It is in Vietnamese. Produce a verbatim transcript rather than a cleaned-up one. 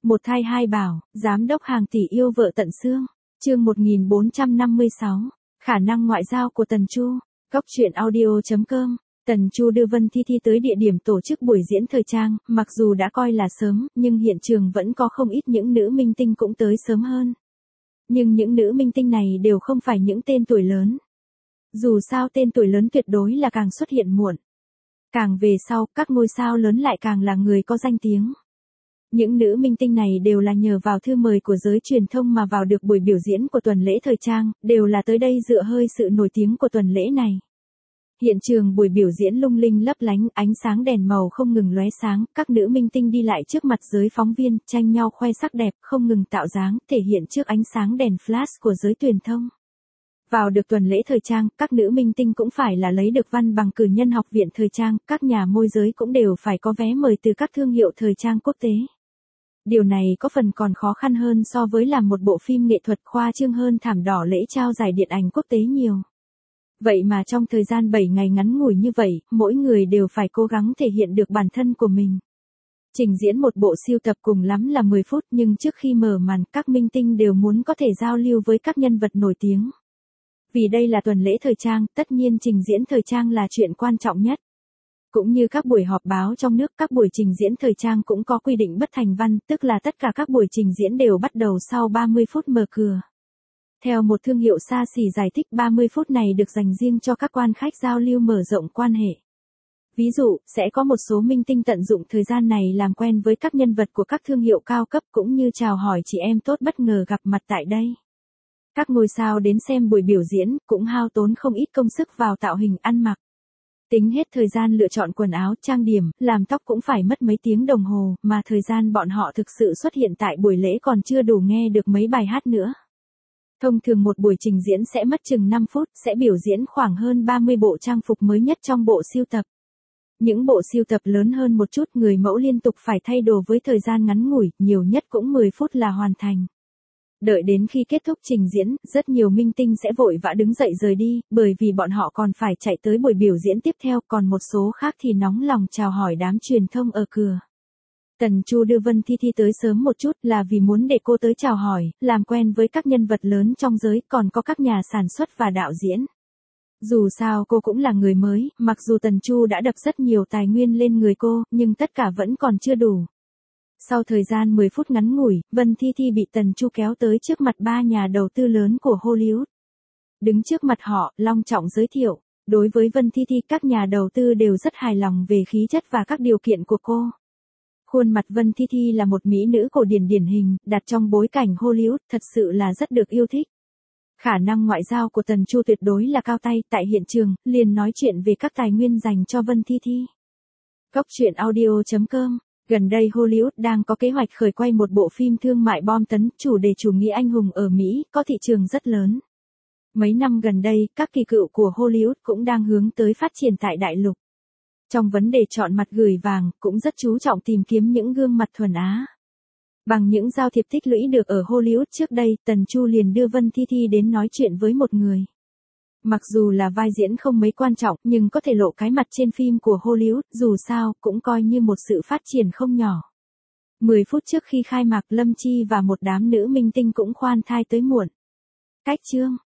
Một thai hai bảo, giám đốc hàng tỷ yêu vợ tận xương. Chương một nghìn bốn trăm năm mươi sáu. Khả năng ngoại giao của Tần Chu. Góc truyện audio chấm com. Tần Chu đưa Vân Thi Thi tới địa điểm tổ chức buổi diễn thời trang, mặc dù đã coi là sớm, nhưng hiện trường vẫn có không ít những nữ minh tinh cũng tới sớm hơn. Nhưng những nữ minh tinh này đều không phải những tên tuổi lớn. Dù sao tên tuổi lớn tuyệt đối là càng xuất hiện muộn. Càng về sau, các ngôi sao lớn lại càng là người có danh tiếng. Những nữ minh tinh này đều là nhờ vào thư mời của giới truyền thông mà vào được buổi biểu diễn của tuần lễ thời trang, đều là tới đây dựa hơi sự nổi tiếng của tuần lễ này. Hiện trường buổi biểu diễn lung linh lấp lánh, ánh sáng đèn màu không ngừng lóe sáng, các nữ minh tinh đi lại trước mặt giới phóng viên, tranh nhau khoe sắc đẹp, không ngừng tạo dáng, thể hiện trước ánh sáng đèn flash của giới truyền thông. Vào được tuần lễ thời trang, các nữ minh tinh cũng phải là lấy được văn bằng cử nhân học viện thời trang, các nhà môi giới cũng đều phải có vé mời từ các thương hiệu thời trang quốc tế. Điều này có phần còn khó khăn hơn so với làm một bộ phim nghệ thuật khoa trương hơn thảm đỏ lễ trao giải điện ảnh quốc tế nhiều. Vậy mà trong thời gian bảy ngày ngắn ngủi như vậy, mỗi người đều phải cố gắng thể hiện được bản thân của mình. Trình diễn một bộ sưu tập cùng lắm là mười phút, nhưng trước khi mở màn, các minh tinh đều muốn có thể giao lưu với các nhân vật nổi tiếng. Vì đây là tuần lễ thời trang, tất nhiên trình diễn thời trang là chuyện quan trọng nhất. Cũng như các buổi họp báo trong nước, các buổi trình diễn thời trang cũng có quy định bất thành văn, tức là tất cả các buổi trình diễn đều bắt đầu sau ba mươi phút mở cửa. Theo một thương hiệu xa xỉ giải thích, ba mươi phút này được dành riêng cho các quan khách giao lưu mở rộng quan hệ. Ví dụ, sẽ có một số minh tinh tận dụng thời gian này làm quen với các nhân vật của các thương hiệu cao cấp cũng như chào hỏi chị em tốt bất ngờ gặp mặt tại đây. Các ngôi sao đến xem buổi biểu diễn cũng hao tốn không ít công sức vào tạo hình ăn mặc. Tính hết thời gian lựa chọn quần áo, trang điểm, làm tóc cũng phải mất mấy tiếng đồng hồ, mà thời gian bọn họ thực sự xuất hiện tại buổi lễ còn chưa đủ nghe được mấy bài hát nữa. Thông thường một buổi trình diễn sẽ mất chừng năm phút, sẽ biểu diễn khoảng hơn ba mươi bộ trang phục mới nhất trong bộ sưu tập. Những bộ sưu tập lớn hơn một chút, người mẫu liên tục phải thay đồ với thời gian ngắn ngủi, nhiều nhất cũng mười phút là hoàn thành. Đợi đến khi kết thúc trình diễn, rất nhiều minh tinh sẽ vội vã đứng dậy rời đi, bởi vì bọn họ còn phải chạy tới buổi biểu diễn tiếp theo, còn một số khác thì nóng lòng chào hỏi đám truyền thông ở cửa. Tần Chu đưa Vân Thi Thi tới sớm một chút là vì muốn để cô tới chào hỏi, làm quen với các nhân vật lớn trong giới, còn có các nhà sản xuất và đạo diễn. Dù sao cô cũng là người mới, mặc dù Tần Chu đã đập rất nhiều tài nguyên lên người cô, nhưng tất cả vẫn còn chưa đủ. Sau thời gian mười phút ngắn ngủi, Vân Thi Thi bị Tần Chu kéo tới trước mặt ba nhà đầu tư lớn của Hollywood. Đứng trước mặt họ, long trọng giới thiệu. Đối với Vân Thi Thi, các nhà đầu tư đều rất hài lòng về khí chất và các điều kiện của cô. Khuôn mặt Vân Thi Thi là một mỹ nữ cổ điển điển hình, đặt trong bối cảnh Hollywood, thật sự là rất được yêu thích. Khả năng ngoại giao của Tần Chu tuyệt đối là cao tay, tại hiện trường, liền nói chuyện về các tài nguyên dành cho Vân Thi Thi. Góc truyện audio chấm com. Gần đây Hollywood đang có kế hoạch khởi quay một bộ phim thương mại bom tấn, chủ đề chủ nghĩa anh hùng ở Mỹ, có thị trường rất lớn. Mấy năm gần đây, các kỳ cựu của Hollywood cũng đang hướng tới phát triển tại đại lục. Trong vấn đề chọn mặt gửi vàng, cũng rất chú trọng tìm kiếm những gương mặt thuần Á. Bằng những giao thiệp tích lũy được ở Hollywood trước đây, Tần Chu liền đưa Vân Thi Thi đến nói chuyện với một người. Mặc dù là vai diễn không mấy quan trọng, nhưng có thể lộ cái mặt trên phim của Hollywood, dù sao, cũng coi như một sự phát triển không nhỏ. mười phút trước khi khai mạc, Lâm Chi và một đám nữ minh tinh cũng khoan thai tới muộn. Cách chương,